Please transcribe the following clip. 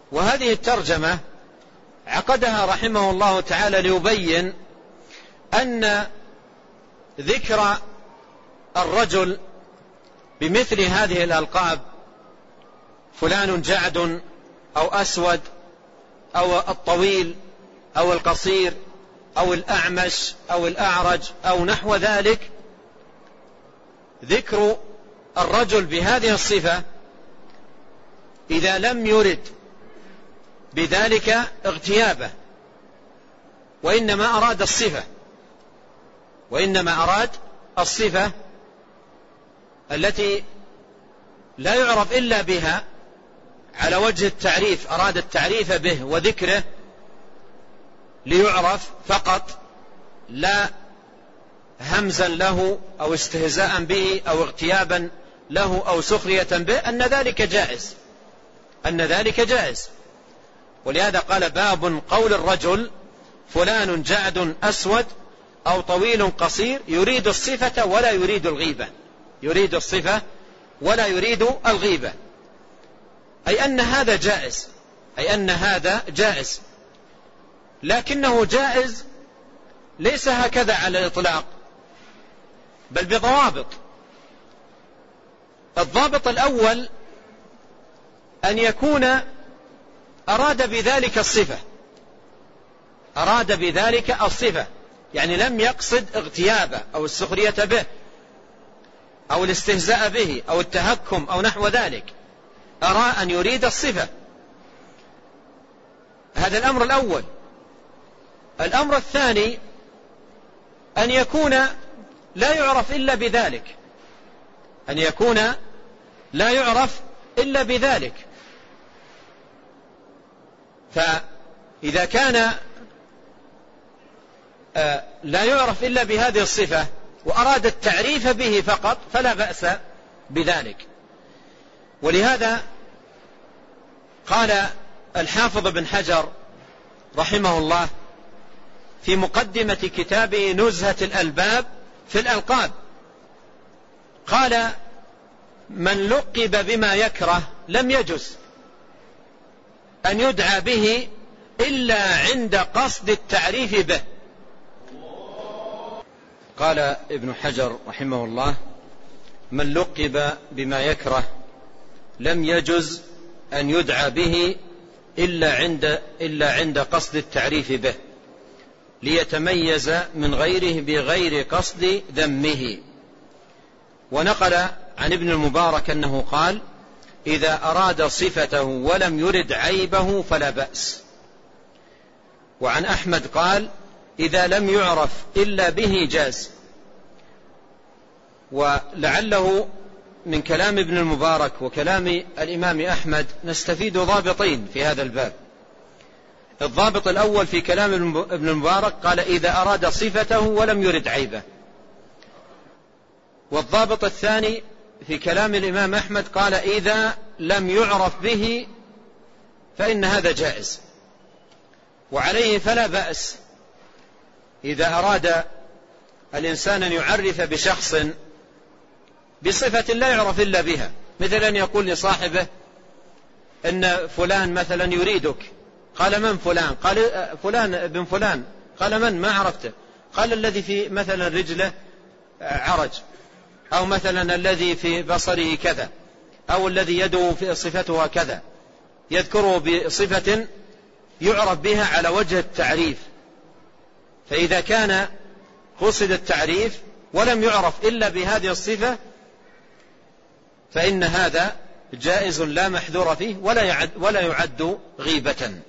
وهذه الترجمة عقدها رحمه الله تعالى ليبين أن ذكر الرجل بمثل هذه الألقاب، فلان جعد أو أسود أو الطويل أو القصير أو الأعمش أو الأعرج أو نحو ذلك، ذكر الرجل بهذه الصفة إذا لم يرد بذلك اغتيابه، وإنما أراد الصفة التي لا يعرف إلا بها على وجه التعريف، أراد التعريف به وذكره ليعرف فقط، لا همزا له أو استهزاء به أو اغتيابا له أو سخرية به، أن ذلك جائز. ولهذا قال: باب قول الرجل فلان جعد أسود أو طويل قصير يريد الصفة ولا يريد الغيبة، يريد الصفة ولا يريد الغيبة، أي أن هذا جائز، لكنه جائز ليس هكذا على الإطلاق، بل بضوابط. الضابط الأول أن يكون أراد بذلك الصفة، يعني لم يقصد اغتيابه أو السخرية به أو الاستهزاء به أو التهكم أو نحو ذلك، أرى أن يريد الصفة. هذا الأمر الأول. الأمر الثاني أن يكون لا يعرف إلا بذلك، فإذا كان لا يعرف إلا بهذه الصفة وأراد التعريف به فقط فلا بأس بذلك. ولهذا قال الحافظ بن حجر رحمه الله في مقدمة كتابه نزهة الألباب في الألقاب، قال: من لقب بما يكره لم يجز أن يدعى به إلا عند قصد التعريف به. قال ابن حجر رحمه الله: من لقب بما يكره لم يجز أن يدعى به إلا عند قصد التعريف به، ليتميز من غيره بغير قصد ذمه. ونقل عن ابن المبارك أنه قال: إذا أراد صفته ولم يرد عيبه فلا بأس. وعن أحمد قال: إذا لم يعرف إلا به جاز. ولعله من كلام ابن المبارك وكلام الإمام أحمد نستفيد ضابطين في هذا الباب. الضابط الأول في كلام ابن المبارك قال: إذا أراد صفته ولم يرد عيبه. والضابط الثاني في كلام الإمام أحمد قال: إذا لم يعرف به فإن هذا جائز. وعليه فلا بأس إذا أراد الإنسان أن يعرف بشخص بصفة لا يعرف إلا بها، مثل أن يقول لصاحبه إن فلان مثلا يريدك، قال: من فلان؟ قال: فلان ابن فلان. قال: من؟ ما عرفته. قال: الذي في مثلا رجله عرج، أو مثلا الذي في بصره كذا، أو الذي يده في صفتها كذا، يذكره بصفة يعرف بها على وجه التعريف. فإذا كان قصد التعريف ولم يعرف إلا بهذه الصفة فإن هذا جائز لا محذور فيه ولا يعد غيبة.